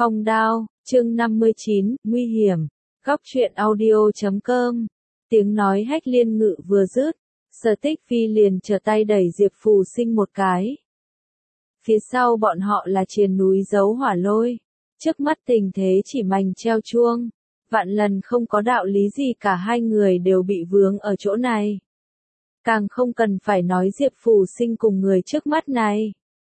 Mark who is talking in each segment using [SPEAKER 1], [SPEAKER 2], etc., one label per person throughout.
[SPEAKER 1] Phong đao, chương 59, nguy hiểm. Góc truyện audio.com. Tiếng nói Hách Liên Ngự vừa dứt, Sở Tích Phi liền trở tay đẩy Diệp Phù Sinh một cái. Phía sau bọn họ là triền núi giấu hỏa lôi. Trước mắt tình thế chỉ mành treo chuông. Vạn lần không có đạo lý gì cả hai người đều bị vướng ở chỗ này. Càng không cần phải nói Diệp Phù Sinh cùng người trước mắt này.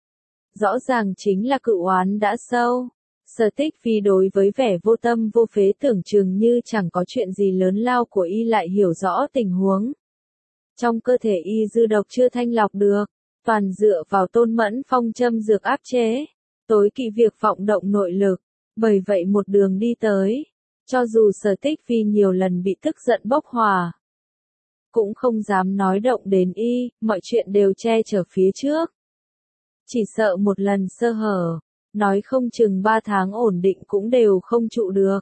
[SPEAKER 1] Rõ ràng chính là cựu oán đã sâu. Sở Tích Phi đối với vẻ vô tâm vô phế tưởng chừng như chẳng có chuyện gì lớn lao của y lại hiểu rõ tình huống. Trong cơ thể y dư độc chưa thanh lọc được, toàn dựa vào Tôn Mẫn Phong châm dược áp chế, tối kỵ việc vọng động nội lực, bởi vậy một đường đi tới, cho dù Sở Tích Phi nhiều lần bị tức giận bốc hỏa, cũng không dám nói động đến y, mọi chuyện đều che chở phía trước. Chỉ sợ một lần sơ hở, nói không chừng 3 tháng ổn định cũng đều không trụ được.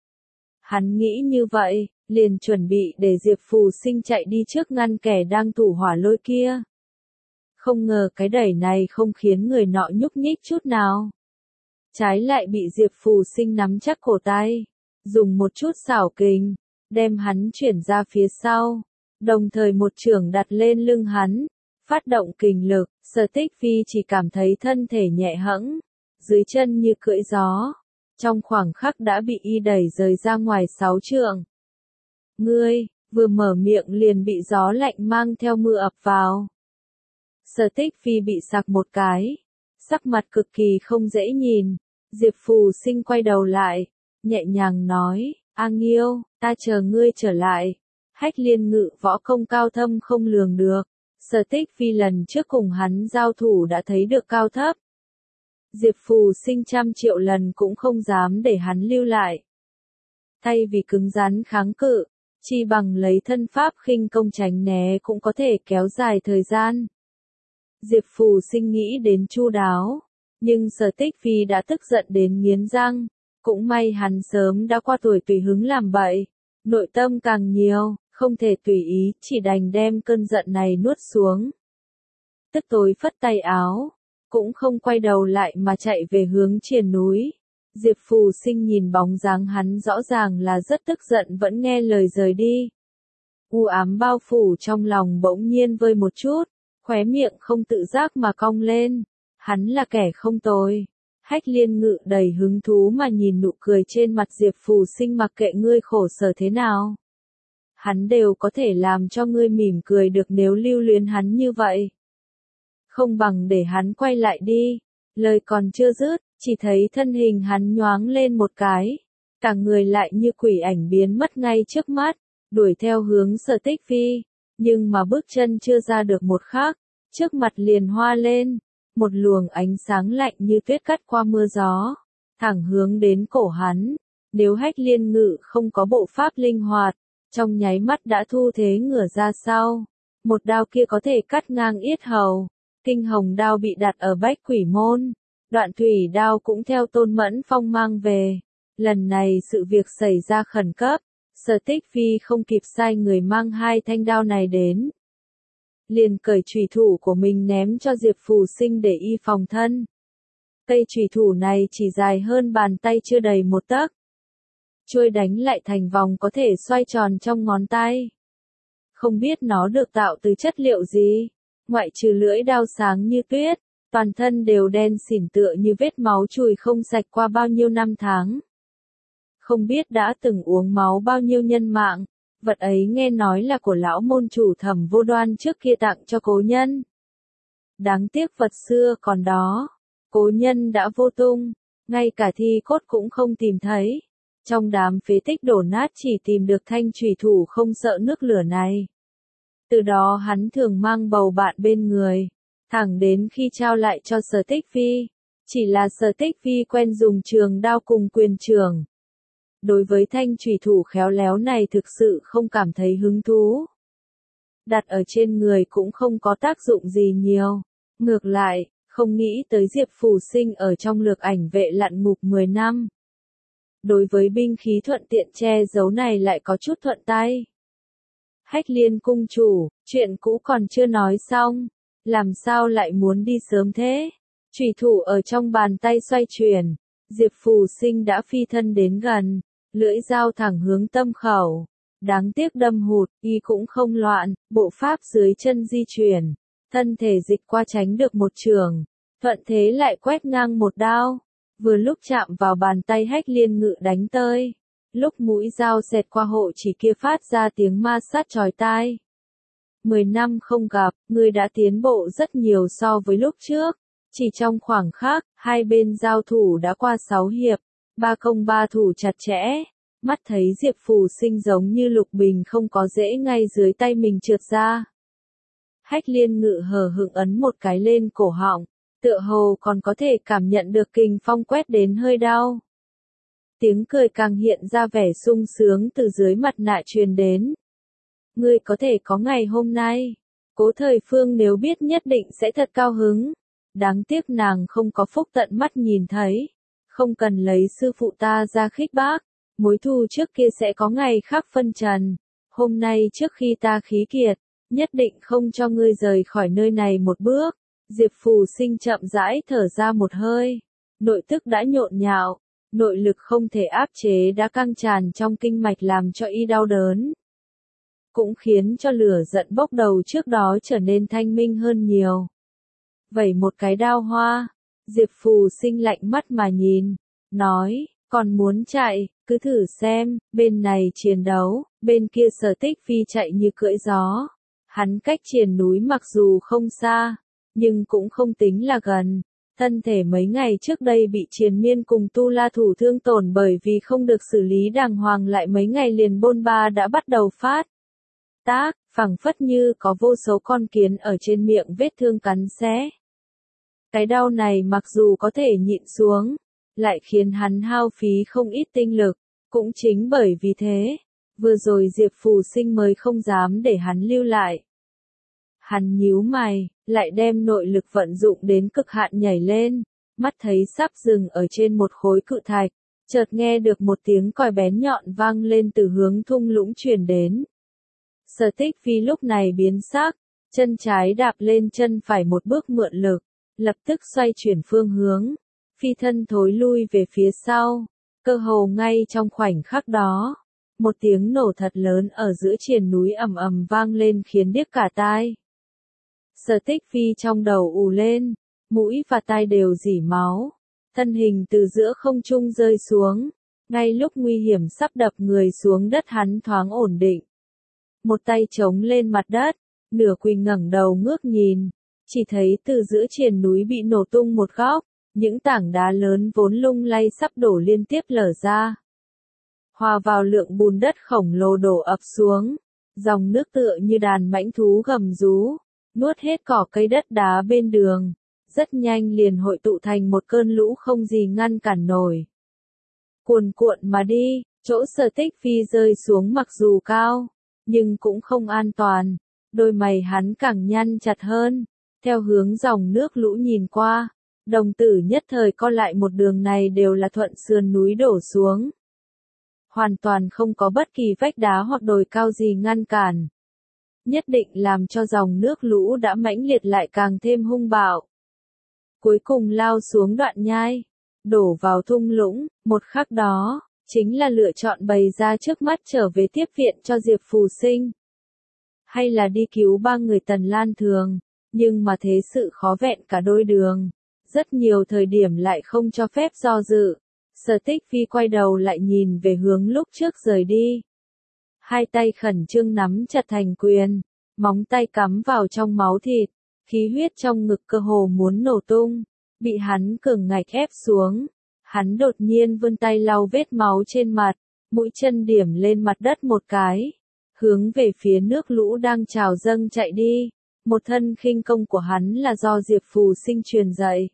[SPEAKER 1] Hắn nghĩ như vậy, liền chuẩn bị để Diệp Phù Sinh chạy đi trước ngăn kẻ đang thủ hỏa lôi kia. Không ngờ cái đẩy này không khiến người nọ nhúc nhích chút nào. Trái lại bị Diệp Phù Sinh nắm chắc cổ tay, dùng một chút xảo kình, đem hắn chuyển ra phía sau, đồng thời một chưởng đặt lên lưng hắn, phát động kình lực, Sở Tích Phi chỉ cảm thấy thân thể nhẹ hẫng, dưới chân như cưỡi gió, trong khoảng khắc đã bị y đẩy rời ra ngoài 6 trượng. Ngươi, vừa mở miệng liền bị gió lạnh mang theo mưa ập vào. Sở Tích Phi bị sặc một cái, sắc mặt cực kỳ không dễ nhìn, Diệp Phù Sinh quay đầu lại, nhẹ nhàng nói, A Nghiêu, ta chờ ngươi trở lại. Hách Liên Ngự võ công cao thâm không lường được, Sở Tích Phi lần trước cùng hắn giao thủ đã thấy được cao thấp. Diệp Phù Sinh trăm triệu lần cũng không dám để hắn lưu lại. Thay vì cứng rắn kháng cự, chi bằng lấy thân pháp khinh công tránh né cũng có thể kéo dài thời gian. Diệp Phù Sinh nghĩ đến chu đáo, nhưng Sở Tích Phi đã tức giận đến nghiến răng, cũng may hắn sớm đã qua tuổi tùy hứng làm bậy, nội tâm càng nhiều, không thể tùy ý, chỉ đành đem cơn giận này nuốt xuống. Tức tối phất tay áo, cũng không quay đầu lại mà chạy về hướng triền núi. Diệp Phù Sinh nhìn bóng dáng hắn rõ ràng là rất tức giận vẫn nghe lời rời đi. U ám bao phủ trong lòng bỗng nhiên vơi một chút, khóe miệng không tự giác mà cong lên. Hắn là kẻ không tồi. Hách Liên Ngự đầy hứng thú mà nhìn nụ cười trên mặt Diệp Phù Sinh, mặc kệ ngươi khổ sở thế nào. Hắn đều có thể làm cho ngươi mỉm cười được nếu lưu luyến hắn như vậy. Không bằng để hắn quay lại đi. Lời còn chưa dứt, chỉ thấy thân hình hắn nhoáng lên một cái. Cả người lại như quỷ ảnh biến mất ngay trước mắt, đuổi theo hướng Sở Tích Phi. Nhưng mà bước chân chưa ra được một khắc, trước mặt liền hoa lên. Một luồng ánh sáng lạnh như tuyết cắt qua mưa gió, thẳng hướng đến cổ hắn. Nếu Hách Liên Ngự không có bộ pháp linh hoạt, trong nháy mắt đã thu thế ngửa ra sau. Một đao kia có thể cắt ngang yết hầu. Kinh hồng đao bị đặt ở bách quỷ môn. Đoạn thủy đao cũng theo Tôn Mẫn Phong mang về. Lần này sự việc xảy ra khẩn cấp. Sở Tích Phi không kịp sai người mang 2 thanh đao này đến. Liền cởi chùy thủ của mình ném cho Diệp Phù Sinh để y phòng thân. Cây chùy thủ này chỉ dài hơn bàn tay chưa đầy 1 tấc. Chuôi đánh lại thành vòng có thể xoay tròn trong ngón tay. Không biết nó được tạo từ chất liệu gì, ngoại trừ lưỡi đao sáng như tuyết, toàn thân đều đen xỉn tựa như vết máu chùi không sạch qua bao nhiêu năm tháng. Không biết đã từng uống máu bao nhiêu nhân mạng, vật ấy nghe nói là của lão môn chủ Thẩm Vô Đoan trước kia tặng cho cố nhân. Đáng tiếc vật xưa còn đó, cố nhân đã vô tung, ngay cả thi cốt cũng không tìm thấy. Trong đám phế tích đổ nát chỉ tìm được thanh chùy thủ không sợ nước lửa này. Từ đó hắn thường mang bầu bạn bên người, thẳng đến khi trao lại cho Sở Tích Phi. Chỉ là Sở Tích Phi quen dùng trường đao cùng quyền trường. Đối với thanh chùy thủ khéo léo này thực sự không cảm thấy hứng thú. Đặt ở trên người cũng không có tác dụng gì nhiều. Ngược lại, không nghĩ tới Diệp Phù Sinh ở trong lược ảnh vệ lặn ngục 10 năm. Đối với binh khí thuận tiện che giấu này lại có chút thuận tay. Hách Liên cung chủ, chuyện cũ còn chưa nói xong, làm sao lại muốn đi sớm thế? Chùy thủ ở trong bàn tay xoay chuyển, Diệp Phù Sinh đã phi thân đến gần, lưỡi dao thẳng hướng tâm khẩu. Đáng tiếc đâm hụt, y cũng không loạn, bộ pháp dưới chân di chuyển, thân thể dịch qua tránh được một chưởng, thuận thế lại quét ngang một đao, vừa lúc chạm vào bàn tay Hách Liên Ngự đánh tới. Lúc mũi dao xẹt qua hộ chỉ kia phát ra tiếng ma sát chói tai. 10 năm không gặp, ngươi đã tiến bộ rất nhiều so với lúc trước. Chỉ trong khoảng khắc, hai bên giao thủ đã qua 6 hiệp, 3 công 3 thủ chặt chẽ. Mắt thấy Diệp Phù Sinh giống như lục bình không có rễ ngay dưới tay mình trượt ra. Hách Liên Ngự hờ hững ấn một cái lên cổ họng, tựa hồ còn có thể cảm nhận được kình phong quét đến hơi đau. Tiếng cười càng hiện ra vẻ sung sướng từ dưới mặt nạ truyền đến. Ngươi có thể có ngày hôm nay. Cố Thời Phương nếu biết nhất định sẽ thật cao hứng. Đáng tiếc nàng không có phúc tận mắt nhìn thấy. Không cần lấy sư phụ ta ra khích bác. Mối thù trước kia sẽ có ngày khác phân trần. Hôm nay trước khi ta khí kiệt, nhất định không cho ngươi rời khỏi nơi này một bước. Diệp Phù Sinh chậm rãi thở ra một hơi. Nội tức đã nhộn nhạo. Nội lực không thể áp chế đã căng tràn trong kinh mạch làm cho y đau đớn. Cũng khiến cho lửa giận bốc đầu trước đó trở nên thanh minh hơn nhiều. Vẩy một cái đao hoa, Diệp Phù Sinh lạnh mắt mà nhìn, nói, còn muốn chạy, cứ thử xem, bên này chiến đấu, bên kia Sở Tích Phi chạy như cưỡi gió. Hắn cách triền núi mặc dù không xa, nhưng cũng không tính là gần. Thân thể mấy ngày trước đây bị Triền Miên cùng Tu La Thủ thương tổn bởi vì không được xử lý đàng hoàng lại mấy ngày liền bôn ba đã bắt đầu phát tác, phẳng phất như có vô số con kiến ở trên miệng vết thương cắn xé. Cái đau này mặc dù có thể nhịn xuống, lại khiến hắn hao phí không ít tinh lực, cũng chính bởi vì thế, vừa rồi Diệp Phù Sinh mới không dám để hắn lưu lại. Hắn nhíu mày, lại đem nội lực vận dụng đến cực hạn nhảy lên, mắt thấy sắp dừng ở trên một khối cự thạch, chợt nghe được một tiếng còi bén nhọn vang lên từ hướng thung lũng truyền đến. Sở Tích Phi lúc này biến sắc, chân trái đạp lên chân phải một bước mượn lực, lập tức xoay chuyển phương hướng, phi thân thối lui về phía sau, cơ hồ ngay trong khoảnh khắc đó. Một tiếng nổ thật lớn ở giữa triền núi ầm ầm vang lên khiến điếc cả tai. Sở Tích Phi trong đầu ù lên, mũi và tai đều rỉ máu, thân hình từ giữa không trung rơi xuống, ngay lúc nguy hiểm sắp đập người xuống đất hắn thoáng ổn định. Một tay chống lên mặt đất, nửa quỳ ngẩng đầu ngước nhìn, chỉ thấy từ giữa triền núi bị nổ tung một góc, những tảng đá lớn vốn lung lay sắp đổ liên tiếp lở ra. Hòa vào lượng bùn đất khổng lồ đổ ập xuống, dòng nước tựa như đàn mãnh thú gầm rú, nuốt hết cỏ cây đất đá bên đường, rất nhanh liền hội tụ thành một cơn lũ không gì ngăn cản nổi. Cuồn cuộn mà đi, chỗ Sở Tích Phi rơi xuống mặc dù cao, nhưng cũng không an toàn, đôi mày hắn càng nhăn chặt hơn, theo hướng dòng nước lũ nhìn qua, đồng tử nhất thời co lại một đường này đều là thuận sườn núi đổ xuống. Hoàn toàn không có bất kỳ vách đá hoặc đồi cao gì ngăn cản. Nhất định làm cho dòng nước lũ đã mãnh liệt lại càng thêm hung bạo. Cuối cùng lao xuống đoạn nhai, đổ vào thung lũng, một khắc đó, chính là lựa chọn bày ra trước mắt trở về tiếp viện cho Diệp Phù Sinh. Hay là đi cứu ba người Tần Lan Thường, nhưng mà thế sự khó vẹn cả đôi đường. Rất nhiều thời điểm lại không cho phép do dự. Sở Tích Phi quay đầu lại nhìn về hướng lúc trước rời đi. Hai tay khẩn trương nắm chặt thành quyền, móng tay cắm vào trong máu thịt, khí huyết trong ngực cơ hồ muốn nổ tung, bị hắn cường ngạch ép xuống. Hắn đột nhiên vươn tay lau vết máu trên mặt, mũi chân điểm lên mặt đất một cái, hướng về phía nước lũ đang trào dâng chạy đi. Một thân khinh công của hắn là do Diệp Phù Sinh truyền dạy.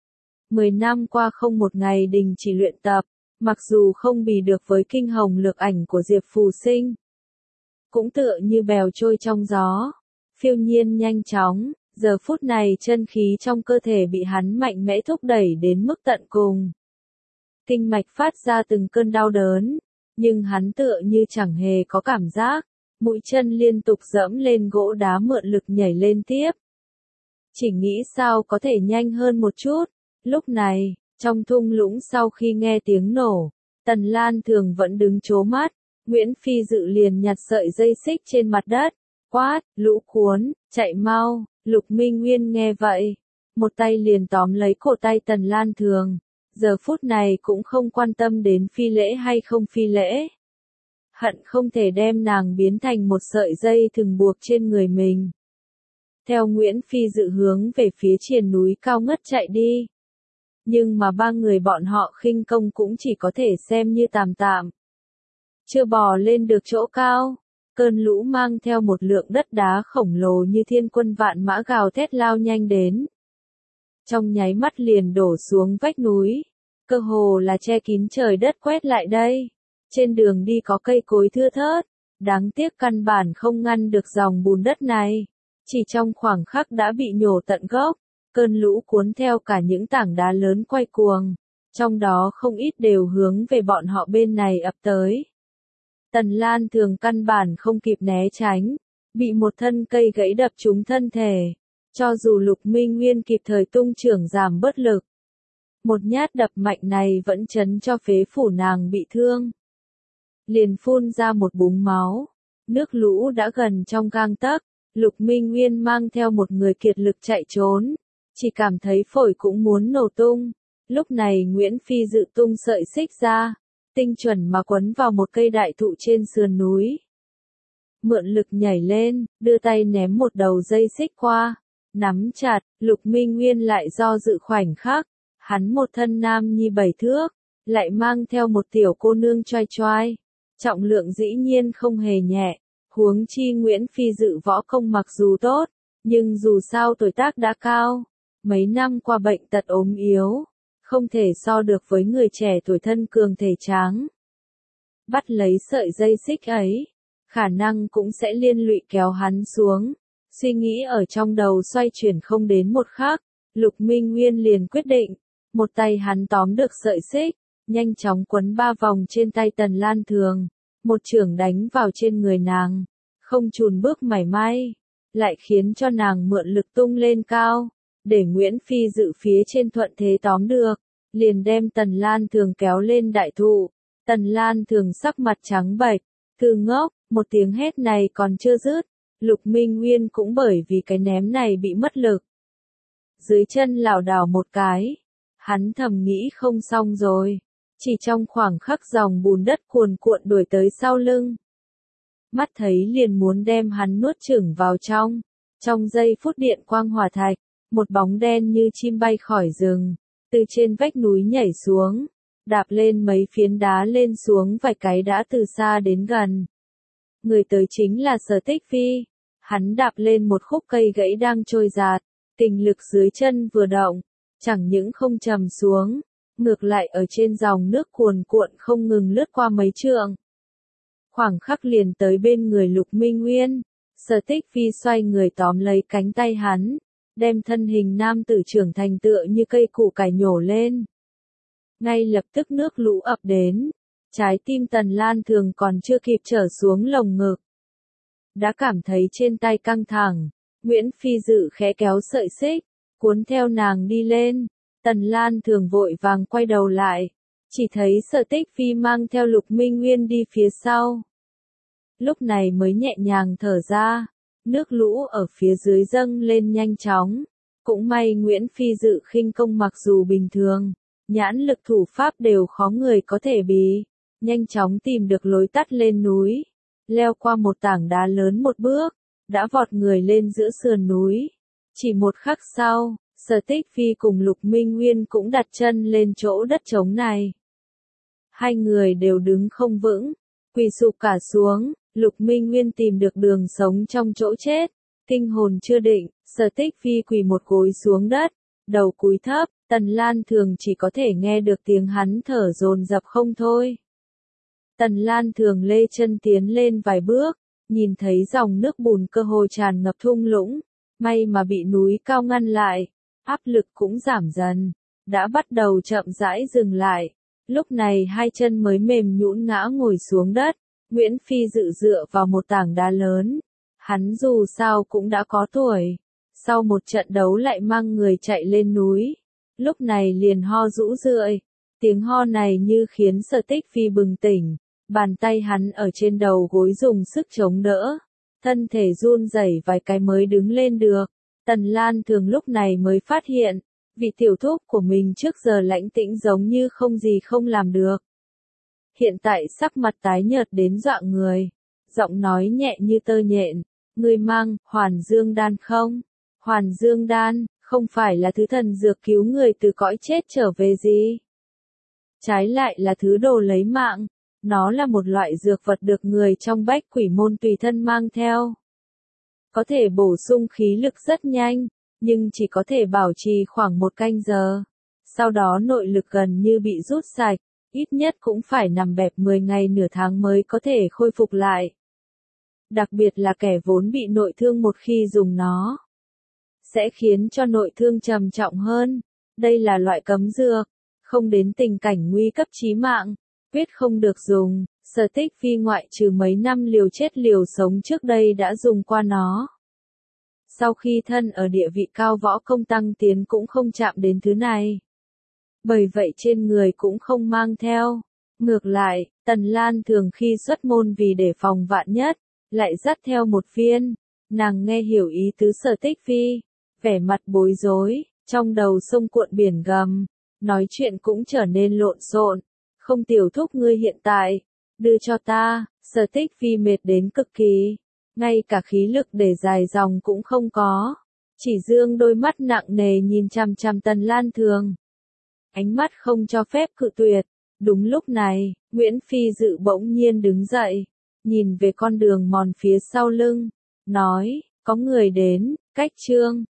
[SPEAKER 1] 10 năm qua không một ngày đình chỉ luyện tập, mặc dù không bì được với kinh hồng lược ảnh của Diệp Phù Sinh. Cũng tựa như bèo trôi trong gió, phiêu nhiên nhanh chóng, giờ phút này chân khí trong cơ thể bị hắn mạnh mẽ thúc đẩy đến mức tận cùng. Kinh mạch phát ra từng cơn đau đớn, nhưng hắn tựa như chẳng hề có cảm giác, mũi chân liên tục dẫm lên gỗ đá mượn lực nhảy lên tiếp. Chỉ nghĩ sao có thể nhanh hơn một chút, lúc này, Trong thung lũng sau khi nghe tiếng nổ, Tần Lan Thường vẫn đứng trố mắt, Nguyễn Phi Dự liền nhặt sợi dây xích trên mặt đất, quát, lũ cuốn, chạy mau. Lục Minh Nguyên nghe vậy, một tay liền tóm lấy cổ tay Tần Lan Thường, giờ phút này cũng không quan tâm đến phi lễ hay không phi lễ. Hận không thể đem nàng biến thành một sợi dây thừng buộc trên người mình. Theo Nguyễn Phi Dự hướng về phía triền núi cao ngất chạy đi. Nhưng mà ba người bọn họ khinh công cũng chỉ có thể xem như tạm tạm. Chưa bò lên được chỗ cao, cơn lũ mang theo một lượng đất đá khổng lồ như thiên quân vạn mã gào thét lao nhanh đến. Trong nháy mắt liền đổ xuống vách núi, cơ hồ là che kín trời đất quét lại đây. Trên đường đi có cây cối thưa thớt, đáng tiếc căn bản không ngăn được dòng bùn đất này. Chỉ trong khoảng khắc đã bị nhổ tận gốc, cơn lũ cuốn theo cả những tảng đá lớn quay cuồng, trong đó không ít đều hướng về bọn họ bên này ập tới. Tần Lan Thường căn bản không kịp né tránh, bị một thân cây gãy đập trúng thân thể, cho dù Lục Minh Nguyên kịp thời tung chưởng giảm bớt lực. Một nhát đập mạnh này vẫn chấn cho phế phủ nàng bị thương. Liền phun ra một búng máu, nước lũ đã gần trong gang tấc, Lục Minh Nguyên mang theo một người kiệt lực chạy trốn, chỉ cảm thấy phổi cũng muốn nổ tung. Lúc này Nguyễn Phi Dự tung sợi xích ra, tinh chuẩn mà quấn vào một cây đại thụ trên sườn núi. Mượn lực nhảy lên, đưa tay ném một đầu dây xích qua, nắm chặt, Lục Minh Nguyên lại do dự khoảnh khắc, hắn một thân nam nhi 7 thước, lại mang theo một tiểu cô nương choai choai, trọng lượng dĩ nhiên không hề nhẹ, huống chi Nguyễn Phi Dự võ công mặc dù tốt, nhưng dù sao tuổi tác đã cao, mấy năm qua bệnh tật ốm yếu, không thể so được với người trẻ tuổi thân cường thể tráng. Bắt lấy sợi dây xích ấy, khả năng cũng sẽ liên lụy kéo hắn xuống. Suy nghĩ ở trong đầu xoay chuyển không đến một khắc, Lục Minh Nguyên liền quyết định, một tay hắn tóm được sợi xích, nhanh chóng quấn 3 vòng trên tay Tần Lan Thường, một chưởng đánh vào trên người nàng, không chùn bước mảy may, lại khiến cho nàng mượn lực tung lên cao, để Nguyễn Phi Dự phía trên thuận thế tóm được, liền đem Tần Lan Thường kéo lên đại thụ. Tần Lan Thường sắc mặt trắng bệch, thư ngốc, một tiếng hét này còn chưa dứt, Lục Minh Nguyên cũng bởi vì cái ném này bị mất lực. Dưới chân lảo đảo một cái, hắn thầm nghĩ không xong rồi, chỉ trong khoảng khắc dòng bùn đất cuồn cuộn đuổi tới sau lưng. Mắt thấy liền muốn đem hắn nuốt chửng vào trong giây phút điện quang hỏa thạch, một bóng đen như chim bay khỏi rừng, từ trên vách núi nhảy xuống, đạp lên mấy phiến đá lên xuống vài cái đã từ xa đến gần. Người tới chính là Sở Tích Phi, hắn đạp lên một khúc cây gãy đang trôi dạt, kình lực dưới chân vừa động, chẳng những không trầm xuống, ngược lại ở trên dòng nước cuồn cuộn không ngừng lướt qua mấy trượng. Khoảng khắc liền tới bên người Lục Minh Nguyên, Sở Tích Phi xoay người tóm lấy cánh tay hắn, đem thân hình nam tử trưởng thành tựa như cây củ cải nhổ lên. Ngay lập tức nước lũ ập đến, trái tim Tần Lan Thường còn chưa kịp trở xuống lồng ngực. Đã cảm thấy trên tay căng thẳng, Nguyễn Phi Dự khẽ kéo sợi xích, cuốn theo nàng đi lên. Tần Lan Thường vội vàng quay đầu lại, chỉ thấy Sở Tích Phi mang theo Lục Minh Nguyên đi phía sau. Lúc này mới nhẹ nhàng thở ra, nước lũ ở phía dưới dâng lên nhanh chóng. Cũng may Nguyễn Phi Dự khinh công mặc dù bình thường, nhãn lực thủ pháp đều khó người có thể bì, nhanh chóng tìm được lối tắt lên núi, leo qua một tảng đá lớn một bước, đã vọt người lên giữa sườn núi. Chỉ một khắc sau, Sở Tích Phi cùng Lục Minh Nguyên cũng đặt chân lên chỗ đất trống này. Hai người đều đứng không vững, quỳ sụp cả xuống, Lục Minh Nguyên tìm được đường sống trong chỗ chết, kinh hồn chưa định, Sở Tích Phi quỳ một gối xuống đất, đầu cúi thấp, Tần Lan Thường chỉ có thể nghe được tiếng hắn thở dồn dập không thôi. Tần Lan Thường lê chân tiến lên vài bước, nhìn thấy dòng nước bùn cơ hồ tràn ngập thung lũng, may mà bị núi cao ngăn lại, áp lực cũng giảm dần, đã bắt đầu chậm rãi dừng lại. Lúc này hai chân mới mềm nhũn ngã ngồi xuống đất, Nguyễn Phi Dự dựa vào một tảng đá lớn. Hắn dù sao cũng đã có tuổi, sau một trận đấu lại mang người chạy lên núi, lúc này liền ho rũ rượi. Tiếng ho này như khiến Sở Tích Phi bừng tỉnh, bàn tay hắn ở trên đầu gối dùng sức chống đỡ, thân thể run rẩy vài cái mới đứng lên được. Tần Lan Thường lúc này mới phát hiện, vị tiểu thúc của mình trước giờ lãnh tĩnh giống như không gì không làm được. Hiện tại sắc mặt tái nhợt đến dọa người, giọng nói nhẹ như tơ nhện, ngươi mang Hoàn Dương đan không? Hoàn Dương đan, không phải là thứ thần dược cứu người từ cõi chết trở về gì? Trái lại là thứ đồ lấy mạng, nó là một loại dược vật được người trong Bách Quỷ môn tùy thân mang theo. Có thể bổ sung khí lực rất nhanh, nhưng chỉ có thể bảo trì khoảng 1 canh giờ. Sau đó nội lực gần như bị rút sạch, ít nhất cũng phải nằm bẹp 10 ngày nửa tháng mới có thể khôi phục lại. Đặc biệt là kẻ vốn bị nội thương một khi dùng nó, sẽ khiến cho nội thương trầm trọng hơn. Đây là loại cấm dược, không đến tình cảnh nguy cấp chí mạng, quyết không được dùng. Sở Tích Phi ngoại trừ mấy năm liều chết liều sống trước đây đã dùng qua nó. Sau khi thân ở địa vị cao võ công tăng tiến cũng không chạm đến thứ này. Bởi vậy trên người cũng không mang theo. Ngược lại, Tần Lan Thường khi xuất môn vì để phòng vạn nhất, lại dắt theo một viên. Nàng nghe hiểu ý tứ Sở Tích Phi, vẻ mặt bối rối, trong đầu sông cuộn biển gầm, nói chuyện cũng trở nên lộn xộn. Không tiểu thúc ngươi hiện tại, đưa cho ta. Sở Tích Phi mệt đến cực kỳ, ngay cả khí lực để dài dòng cũng không có, chỉ dương đôi mắt nặng nề nhìn chằm chằm Tần Lan Thường. Ánh mắt không cho phép cự tuyệt. Đúng lúc này, Nguyễn Phi Dự bỗng nhiên đứng dậy, nhìn về con đường mòn phía sau lưng, nói, có người đến, Cách Trương.